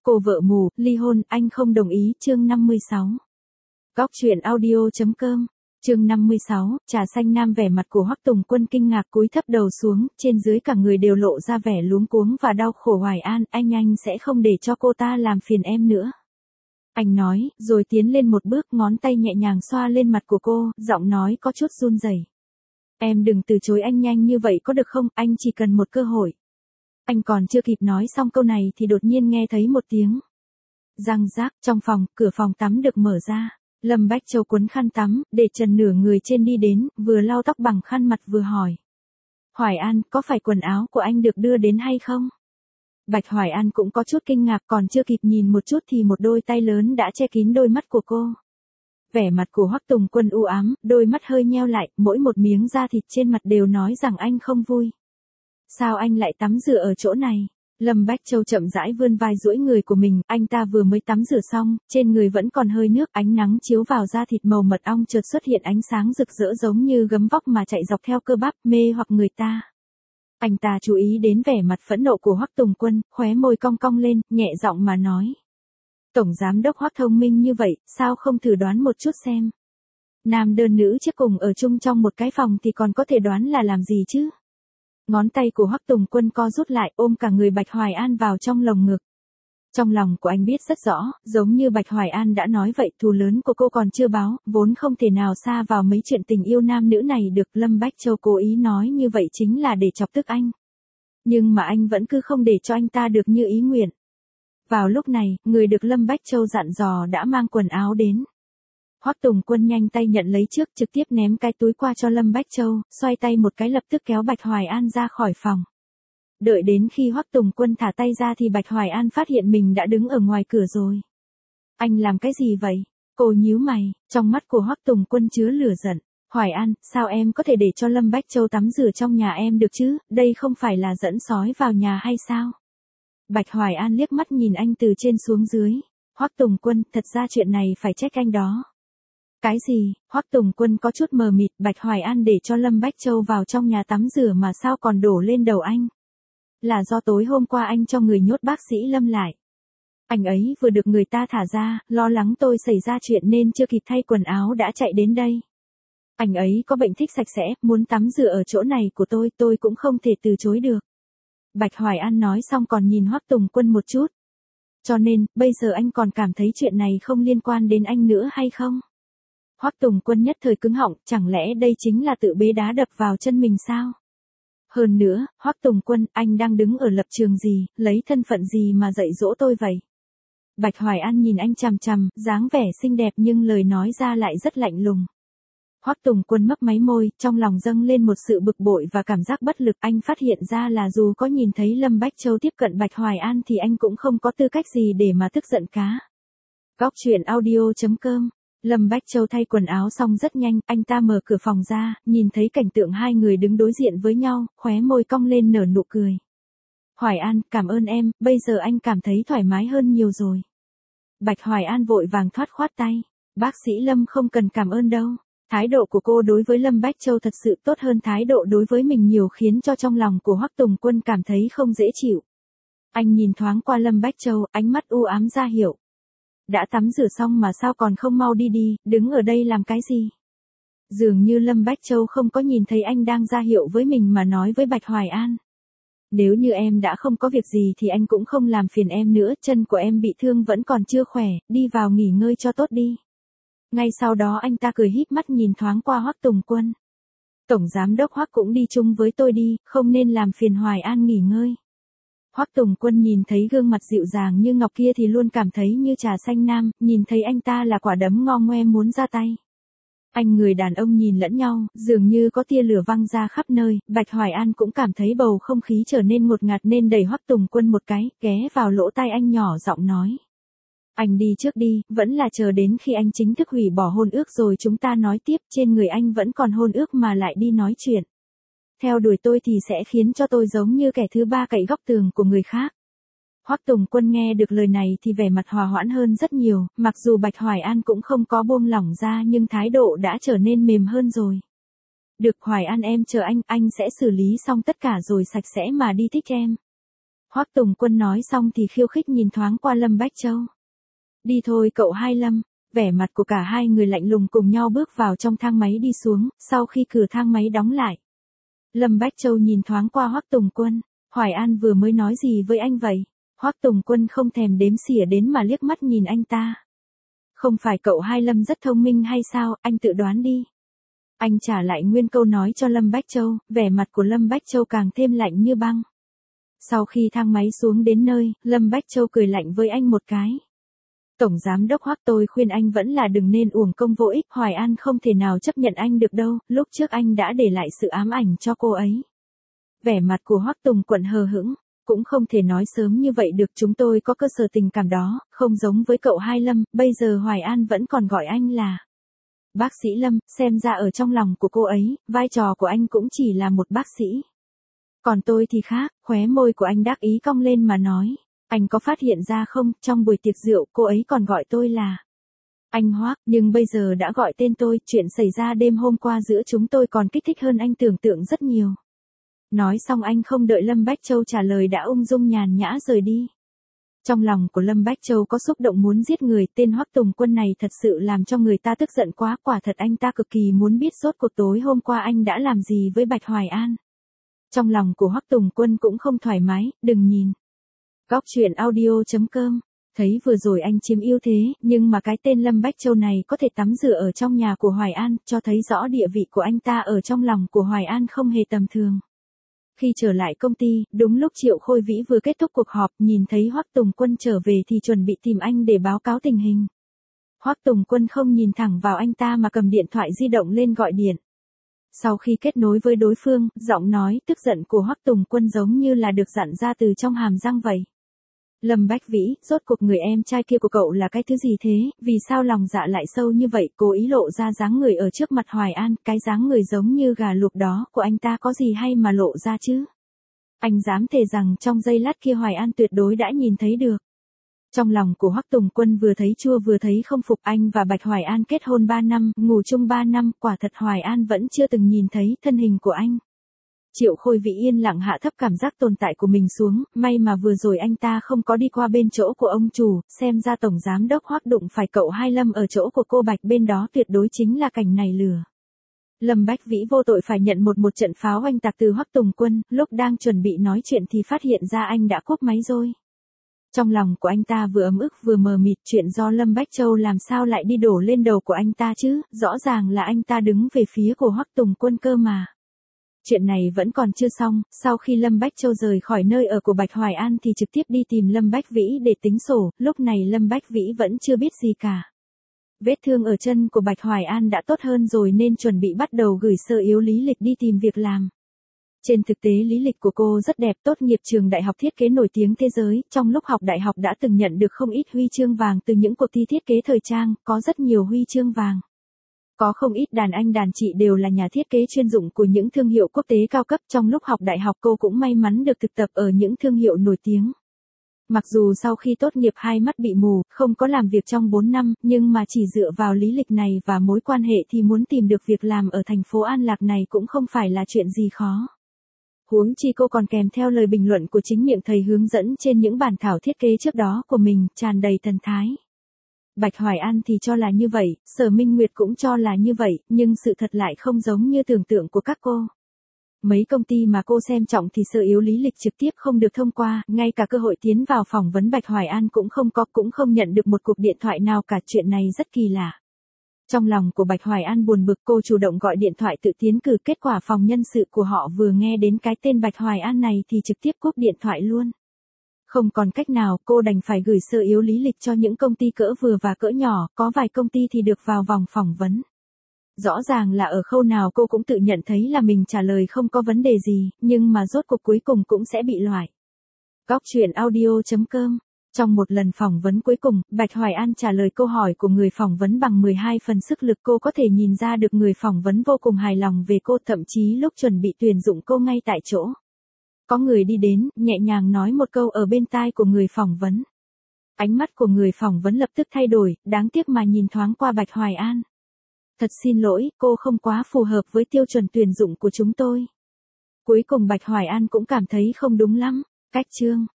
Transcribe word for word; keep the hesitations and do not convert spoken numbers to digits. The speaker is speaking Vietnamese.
Cô vợ mù, ly hôn, anh không đồng ý, chương năm mươi sáu. Góc truyện audio.com, chương năm mươi sáu, trà xanh nam. Vẻ mặt của Hoắc Tùng Quân kinh ngạc, cúi thấp đầu xuống, trên dưới cả người đều lộ ra vẻ luống cuống và đau khổ. Hoài An, anh anh sẽ không để cho cô ta làm phiền em nữa. Anh nói, rồi tiến lên một bước, ngón tay nhẹ nhàng xoa lên mặt của cô, giọng nói có chút run rẩy. Em đừng từ chối anh nhanh như vậy có được không, anh chỉ cần một cơ hội. Anh còn chưa kịp nói xong câu này thì đột nhiên nghe thấy một tiếng răng rác. Trong phòng, cửa phòng tắm được mở ra. Lâm Bách Châu quấn khăn tắm, để trần nửa người trên đi đến, vừa lau tóc bằng khăn mặt vừa hỏi. Hoài An, có phải quần áo của anh được đưa đến hay không? Bạch Hoài An cũng có chút kinh ngạc, còn chưa kịp nhìn một chút thì một đôi tay lớn đã che kín đôi mắt của cô. Vẻ mặt của Hoắc Tùng Quân u ám, đôi mắt hơi nheo lại, mỗi một miếng da thịt trên mặt đều nói rằng anh không vui. Sao anh lại tắm rửa ở chỗ này? Lâm Bách Châu chậm rãi vươn vai duỗi người của mình, anh ta vừa mới tắm rửa xong, trên người vẫn còn hơi nước, ánh nắng chiếu vào da thịt màu mật ong chợt xuất hiện ánh sáng rực rỡ giống như gấm vóc mà chạy dọc theo cơ bắp, mê hoặc người ta. Anh ta chú ý đến vẻ mặt phẫn nộ của Hoắc Tùng Quân, khóe môi cong cong lên, nhẹ giọng mà nói. Tổng giám đốc Hoắc thông minh như vậy, sao không thử đoán một chút xem? Nam đơn nữ chiếc cùng ở chung trong một cái phòng thì còn có thể đoán là làm gì chứ? Ngón tay của Hoắc Tùng Quân co rút lại, ôm cả người Bạch Hoài An vào trong lồng ngực. Trong lòng của anh biết rất rõ, giống như Bạch Hoài An đã nói vậy, thù lớn của cô còn chưa báo, vốn không thể nào xa vào mấy chuyện tình yêu nam nữ này được. Lâm Bách Châu cố ý nói như vậy chính là để chọc tức anh. Nhưng mà anh vẫn cứ không để cho anh ta được như ý nguyện. Vào lúc này, người được Lâm Bách Châu dặn dò đã mang quần áo đến. Hoắc Tùng Quân nhanh tay nhận lấy trước, trực tiếp ném cái túi qua cho Lâm Bách Châu, xoay tay một cái lập tức kéo Bạch Hoài An ra khỏi phòng. Đợi đến khi Hoắc Tùng Quân thả tay ra thì Bạch Hoài An phát hiện mình đã đứng ở ngoài cửa rồi. Anh làm cái gì vậy? Cô nhíu mày, trong mắt của Hoắc Tùng Quân chứa lửa giận. Hoài An, sao em có thể để cho Lâm Bách Châu tắm rửa trong nhà em được chứ, đây không phải là dẫn sói vào nhà hay sao? Bạch Hoài An liếc mắt nhìn anh từ trên xuống dưới. Hoắc Tùng Quân, thật ra chuyện này phải trách anh đó. Cái gì? Hoắc Tùng Quân có chút mờ mịt, Bạch Hoài An để cho Lâm Bách Châu vào trong nhà tắm rửa mà sao còn đổ lên đầu anh? Là do tối hôm qua anh cho người nhốt bác sĩ Lâm lại. Anh ấy vừa được người ta thả ra, lo lắng tôi xảy ra chuyện nên chưa kịp thay quần áo đã chạy đến đây. Anh ấy có bệnh thích sạch sẽ, muốn tắm rửa ở chỗ này của tôi, tôi cũng không thể từ chối được. Bạch Hoài An nói xong còn nhìn Hoắc Tùng Quân một chút. Cho nên, bây giờ anh còn cảm thấy chuyện này không liên quan đến anh nữa hay không? Hoắc Tùng Quân nhất thời cứng họng, chẳng lẽ đây chính là tự bế đá đập vào chân mình sao? Hơn nữa, Hoắc Tùng Quân, anh đang đứng ở lập trường gì, lấy thân phận gì mà dạy dỗ tôi vậy? Bạch Hoài An nhìn anh chằm chằm, dáng vẻ xinh đẹp nhưng lời nói ra lại rất lạnh lùng. Hoắc Tùng Quân mấp máy môi, trong lòng dâng lên một sự bực bội và cảm giác bất lực. Anh phát hiện ra là dù có nhìn thấy Lâm Bách Châu tiếp cận Bạch Hoài An thì anh cũng không có tư cách gì để mà tức giận cá. Góc truyện audio.com. Lâm Bách Châu thay quần áo xong rất nhanh, anh ta mở cửa phòng ra, nhìn thấy cảnh tượng hai người đứng đối diện với nhau, khóe môi cong lên nở nụ cười. Hoài An, cảm ơn em, bây giờ anh cảm thấy thoải mái hơn nhiều rồi. Bạch Hoài An vội vàng thoát khoát tay. Bác sĩ Lâm không cần cảm ơn đâu. Thái độ của cô đối với Lâm Bách Châu thật sự tốt hơn thái độ đối với mình nhiều, khiến cho trong lòng của Hoắc Tùng Quân cảm thấy không dễ chịu. Anh nhìn thoáng qua Lâm Bách Châu, ánh mắt u ám ra hiệu. Đã tắm rửa xong mà sao còn không mau đi đi, đứng ở đây làm cái gì? Dường như Lâm Bách Châu không có nhìn thấy anh đang ra hiệu với mình mà nói với Bạch Hoài An. Nếu như em đã không có việc gì thì anh cũng không làm phiền em nữa, chân của em bị thương vẫn còn chưa khỏe, đi vào nghỉ ngơi cho tốt đi. Ngay sau đó anh ta cười híp mắt nhìn thoáng qua Hoắc Tùng Quân. Tổng giám đốc Hoắc cũng đi chung với tôi đi, không nên làm phiền Hoài An nghỉ ngơi. Hoắc Tùng Quân nhìn thấy gương mặt dịu dàng như ngọc kia thì luôn cảm thấy như trà xanh nam, nhìn thấy anh ta là quả đấm ngo ngoe muốn ra tay. Anh người đàn ông nhìn lẫn nhau, dường như có tia lửa văng ra khắp nơi. Bạch Hoài An cũng cảm thấy bầu không khí trở nên ngột ngạt nên đẩy Hoắc Tùng Quân một cái, ghé vào lỗ tai anh nhỏ giọng nói. Anh đi trước đi, vẫn là chờ đến khi anh chính thức hủy bỏ hôn ước rồi chúng ta nói tiếp, trên người anh vẫn còn hôn ước mà lại đi nói chuyện. Theo đuổi tôi thì sẽ khiến cho tôi giống như kẻ thứ ba cậy góc tường của người khác. Hoắc Tùng Quân nghe được lời này thì vẻ mặt hòa hoãn hơn rất nhiều, mặc dù Bạch Hoài An cũng không có buông lỏng ra nhưng thái độ đã trở nên mềm hơn rồi. Được Hoài An, em chờ anh, anh sẽ xử lý xong tất cả rồi sạch sẽ mà đi thích em. Hoắc Tùng Quân nói xong thì khiêu khích nhìn thoáng qua Lâm Bách Châu. Đi thôi cậu hai Lâm, vẻ mặt của cả hai người lạnh lùng cùng nhau bước vào trong thang máy đi xuống, sau khi cửa thang máy đóng lại. Lâm Bách Châu nhìn thoáng qua Hoắc Tùng Quân, Hoài An vừa mới nói gì với anh vậy? Hoắc Tùng Quân không thèm đếm xỉa đến mà liếc mắt nhìn anh ta. Không phải cậu hai Lâm rất thông minh hay sao, anh tự đoán đi. Anh trả lại nguyên câu nói cho Lâm Bách Châu, vẻ mặt của Lâm Bách Châu càng thêm lạnh như băng. Sau khi thang máy xuống đến nơi, Lâm Bách Châu cười lạnh với anh một cái. Tổng giám đốc Hoắc, tôi khuyên anh vẫn là đừng nên uổng công vô ích, Hoài An không thể nào chấp nhận anh được đâu, lúc trước anh đã để lại sự ám ảnh cho cô ấy. Vẻ mặt của Hoắc Tùng Quận hờ hững, cũng không thể nói sớm như vậy được, chúng tôi có cơ sở tình cảm đó, không giống với cậu hai Lâm, bây giờ Hoài An vẫn còn gọi anh là bác sĩ Lâm, xem ra ở trong lòng của cô ấy, vai trò của anh cũng chỉ là một bác sĩ. Còn tôi thì khác, khóe môi của anh đắc ý cong lên mà nói. Anh có phát hiện ra không, trong buổi tiệc rượu cô ấy còn gọi tôi là anh Hoắc, nhưng bây giờ đã gọi tên tôi, chuyện xảy ra đêm hôm qua giữa chúng tôi còn kích thích hơn anh tưởng tượng rất nhiều. Nói xong anh không đợi Lâm Bách Châu trả lời đã ung dung nhàn nhã rời đi. Trong lòng của Lâm Bách Châu có xúc động muốn giết người, tên Hoắc Tùng Quân này thật sự làm cho người ta tức giận quá, quả thật anh ta cực kỳ muốn biết rốt cuộc tối hôm qua anh đã làm gì với Bạch Hoài An. Trong lòng của Hoắc Tùng Quân cũng không thoải mái, đừng nhìn. Góc truyện audio chấm com, thấy vừa rồi anh chiếm ưu thế, nhưng mà cái tên Lâm Bách Châu này có thể tắm rửa ở trong nhà của Hoài An, cho thấy rõ địa vị của anh ta ở trong lòng của Hoài An không hề tầm thường. Khi trở lại công ty, đúng lúc Triệu Khôi Vĩ vừa kết thúc cuộc họp, nhìn thấy Hoắc Tùng Quân trở về thì chuẩn bị tìm anh để báo cáo tình hình. Hoắc Tùng Quân không nhìn thẳng vào anh ta mà cầm điện thoại di động lên gọi điện. Sau khi kết nối với đối phương, giọng nói tức giận của Hoắc Tùng Quân giống như là được dặn ra từ trong hàm răng vậy. Lâm Bách Vĩ, rốt cuộc người em trai kia của cậu là cái thứ gì thế, vì sao lòng dạ lại sâu như vậy, cố ý lộ ra dáng người ở trước mặt Hoài An, cái dáng người giống như gà luộc đó của anh ta có gì hay mà lộ ra chứ? Anh dám thề rằng trong giây lát kia Hoài An tuyệt đối đã nhìn thấy được. Trong lòng của Hoắc Tùng Quân vừa thấy chua vừa thấy không phục, anh và Bạch Hoài An kết hôn ba năm, ngủ chung ba năm, quả thật Hoài An vẫn chưa từng nhìn thấy thân hình của anh. Triệu Khôi Vĩ yên lặng hạ thấp cảm giác tồn tại của mình xuống, may mà vừa rồi anh ta không có đi qua bên chỗ của ông chủ, xem ra tổng giám đốc Hoắc đụng phải cậu hai Lâm ở chỗ của cô Bạch bên đó tuyệt đối chính là cảnh này lừa. Lâm Bách Vĩ vô tội phải nhận một một trận pháo oanh tạc từ Hoắc Tùng Quân, lúc đang chuẩn bị nói chuyện thì phát hiện ra anh đã cúp máy rồi. Trong lòng của anh ta vừa ấm ức vừa mờ mịt, chuyện do Lâm Bách Châu làm sao lại đi đổ lên đầu của anh ta chứ, rõ ràng là anh ta đứng về phía của Hoắc Tùng Quân cơ mà. Chuyện này vẫn còn chưa xong, sau khi Lâm Bách Châu rời khỏi nơi ở của Bạch Hoài An thì trực tiếp đi tìm Lâm Bách Vĩ để tính sổ, lúc này Lâm Bách Vĩ vẫn chưa biết gì cả. Vết thương ở chân của Bạch Hoài An đã tốt hơn rồi nên chuẩn bị bắt đầu gửi sơ yếu lý lịch đi tìm việc làm. Trên thực tế lý lịch của cô rất đẹp, tốt nghiệp trường đại học thiết kế nổi tiếng thế giới, trong lúc học đại học đã từng nhận được không ít huy chương vàng từ những cuộc thi thiết kế thời trang, có rất nhiều huy chương vàng. Có không ít đàn anh đàn chị đều là nhà thiết kế chuyên dụng của những thương hiệu quốc tế cao cấp, trong lúc học đại học cô cũng may mắn được thực tập ở những thương hiệu nổi tiếng. Mặc dù sau khi tốt nghiệp hai mắt bị mù, không có làm việc trong bốn năm, nhưng mà chỉ dựa vào lý lịch này và mối quan hệ thì muốn tìm được việc làm ở thành phố An Lạc này cũng không phải là chuyện gì khó. Huống chi cô còn kèm theo lời bình luận của chính miệng thầy hướng dẫn trên những bản thảo thiết kế trước đó của mình, tràn đầy thần thái. Bạch Hoài An thì cho là như vậy, Sở Minh Nguyệt cũng cho là như vậy, nhưng sự thật lại không giống như tưởng tượng của các cô. Mấy công ty mà cô xem trọng thì sơ yếu lý lịch trực tiếp không được thông qua, ngay cả cơ hội tiến vào phỏng vấn Bạch Hoài An cũng không có, cũng không nhận được một cuộc điện thoại nào cả, chuyện này rất kỳ lạ. Trong lòng của Bạch Hoài An buồn bực, cô chủ động gọi điện thoại tự tiến cử, kết quả phòng nhân sự của họ vừa nghe đến cái tên Bạch Hoài An này thì trực tiếp cúp điện thoại luôn. Không còn cách nào, cô đành phải gửi sơ yếu lý lịch cho những công ty cỡ vừa và cỡ nhỏ, có vài công ty thì được vào vòng phỏng vấn. Rõ ràng là ở khâu nào cô cũng tự nhận thấy là mình trả lời không có vấn đề gì, nhưng mà rốt cuộc cuối cùng cũng sẽ bị loại. Góc truyện audio chấm com. Trong một lần phỏng vấn cuối cùng, Bạch Hoài An trả lời câu hỏi của người phỏng vấn bằng mười hai phần sức lực, cô có thể nhìn ra được người phỏng vấn vô cùng hài lòng về cô, thậm chí lúc chuẩn bị tuyển dụng cô ngay tại chỗ. Có người đi đến, nhẹ nhàng nói một câu ở bên tai của người phỏng vấn. Ánh mắt của người phỏng vấn lập tức thay đổi, đáng tiếc mà nhìn thoáng qua Bạch Hoài An. Thật xin lỗi, cô không quá phù hợp với tiêu chuẩn tuyển dụng của chúng tôi. Cuối cùng Bạch Hoài An cũng cảm thấy không đúng lắm. Cách chương